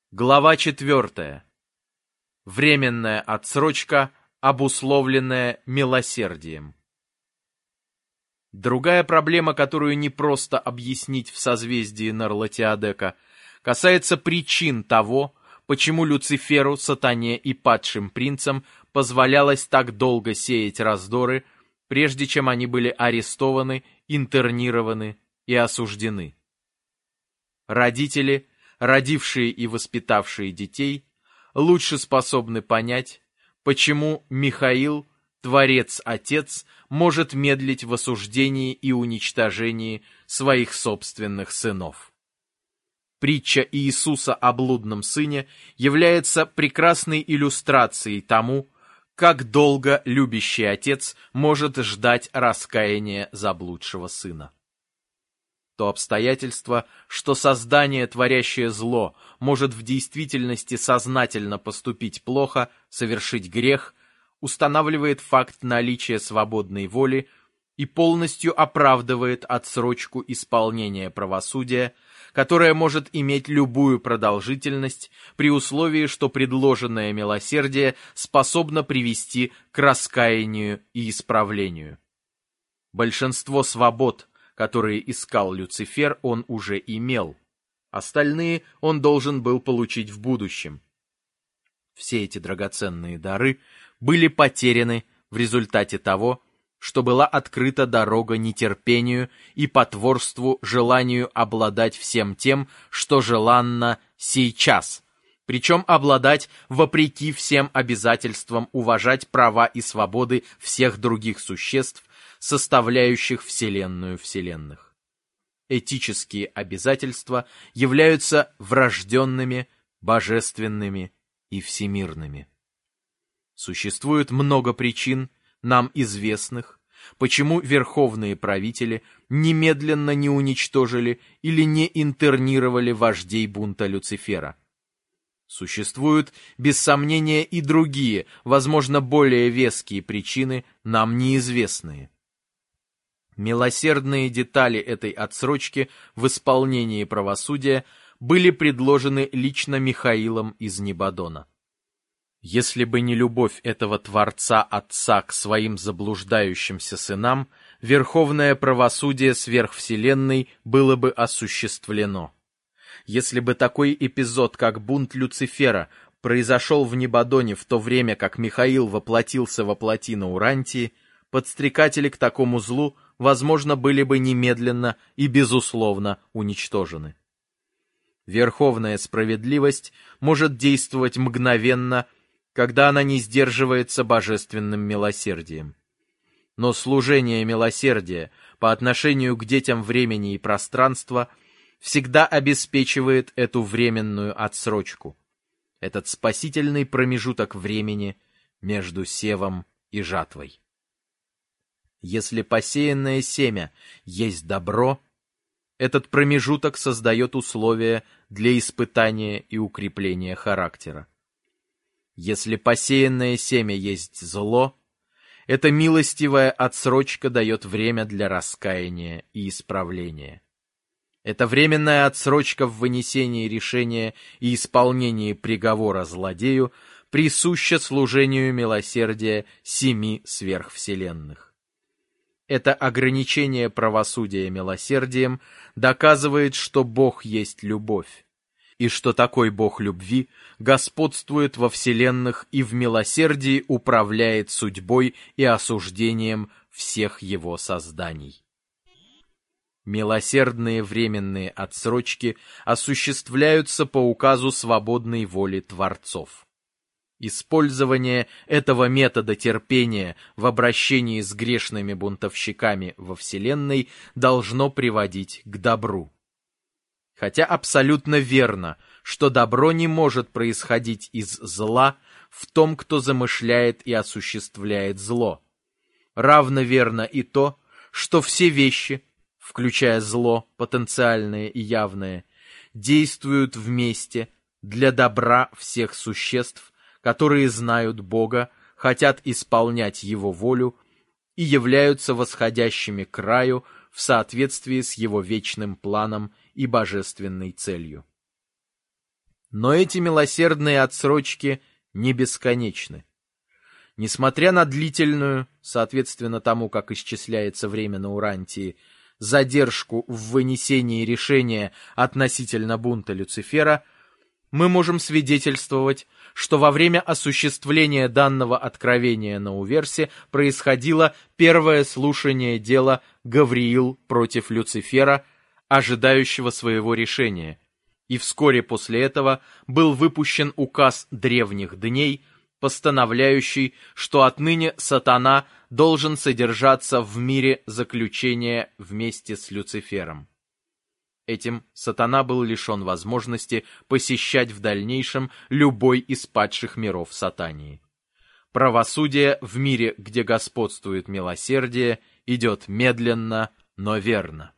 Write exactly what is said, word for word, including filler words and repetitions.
Глава четвертая. Временная отсрочка, обусловленная милосердием. Другая проблема, которую не просто объяснить в созвездии Нарлатиадека, касается причин того, почему Люциферу, Сатане и падшим принцам позволялось так долго сеять раздоры, прежде чем они были арестованы, интернированы и осуждены. Родители, родившие и воспитавшие детей, лучше способны понять, почему Михаил, Творец-Отец, может медлить в осуждении и уничтожении своих собственных сынов. Притча Иисуса о блудном сыне является прекрасной иллюстрацией тому, как долго любящий отец может ждать раскаяния заблудшего сына. То обстоятельство, что создание, творящее зло, может в действительности сознательно поступить плохо, совершить грех, устанавливает факт наличия свободной воли и полностью оправдывает отсрочку исполнения правосудия, которое может иметь любую продолжительность при условии, что предложенное милосердие способно привести к раскаянию и исправлению. Большинство свобод, которые искал Люцифер, он уже имел. Остальные он должен был получить в будущем. Все эти драгоценные дары были потеряны в результате того, что была открыта дорога нетерпению и потворству желанию обладать всем тем, что желанно сейчас, причем обладать вопреки всем обязательствам уважать права и свободы всех других существ, составляющих Вселенную вселенных. Этические обязательства являются врожденными, божественными и всемирными. Существует много причин, нам известных, почему верховные правители немедленно не уничтожили или не интернировали вождей бунта Люцифера. Существуют, без сомнения, и другие, возможно, более веские причины, нам неизвестные. Милосердные детали этой отсрочки в исполнении правосудия были предложены лично Михаилом из Небадона. Если бы не любовь этого Творца Отца к своим заблуждающимся сынам, верховное правосудие сверхвселенной было бы осуществлено. Если бы такой эпизод, как бунт Люцифера, произошел в Небадоне в то время, как Михаил воплотился во плоти на Урантии, подстрекатели к такому злу, возможно, были бы немедленно и безусловно уничтожены. Верховная справедливость может действовать мгновенно, когда она не сдерживается божественным милосердием. Но служение милосердия по отношению к детям времени и пространства всегда обеспечивает эту временную отсрочку, этот спасительный промежуток времени между севом и жатвой. Если посеянное семя есть добро, этот промежуток создает условия для испытания и укрепления характера. Если посеянное семя есть зло, эта милостивая отсрочка дает время для раскаяния и исправления. Эта временная отсрочка в вынесении решения и исполнении приговора злодею присуща служению милосердия семи сверхвселенных. Это ограничение правосудия милосердием доказывает, что Бог есть любовь, и что такой Бог любви господствует во вселенных и в милосердии управляет судьбой и осуждением всех его созданий. Милосердные временные отсрочки осуществляются по указу свободной воли творцов. Использование этого метода терпения в обращении с грешными бунтовщиками во Вселенной должно приводить к добру. Хотя абсолютно верно, что добро не может происходить из зла в том, кто замышляет и осуществляет зло. Равно верно и то, что все вещи, включая зло, потенциальное и явное, действуют вместе для добра всех существ, которые знают Бога, хотят исполнять Его волю и являются восходящими к раю в соответствии с Его вечным планом и божественной целью. Но эти милосердные отсрочки не бесконечны. Несмотря на длительную, соответственно тому, как исчисляется время на Урантии, задержку в вынесении решения относительно бунта Люцифера, мы можем свидетельствовать, что во время осуществления данного откровения на Уверсе происходило первое слушание дела Гавриил против Люцифера, ожидающего своего решения, и вскоре после этого был выпущен указ древних дней, постановляющий, что отныне сатана должен содержаться в мире заключения вместе с Люцифером. Этим сатана был лишен возможности посещать в дальнейшем любой из падших миров Сатании. Правосудие в мире, где господствует милосердие, идет медленно, но верно.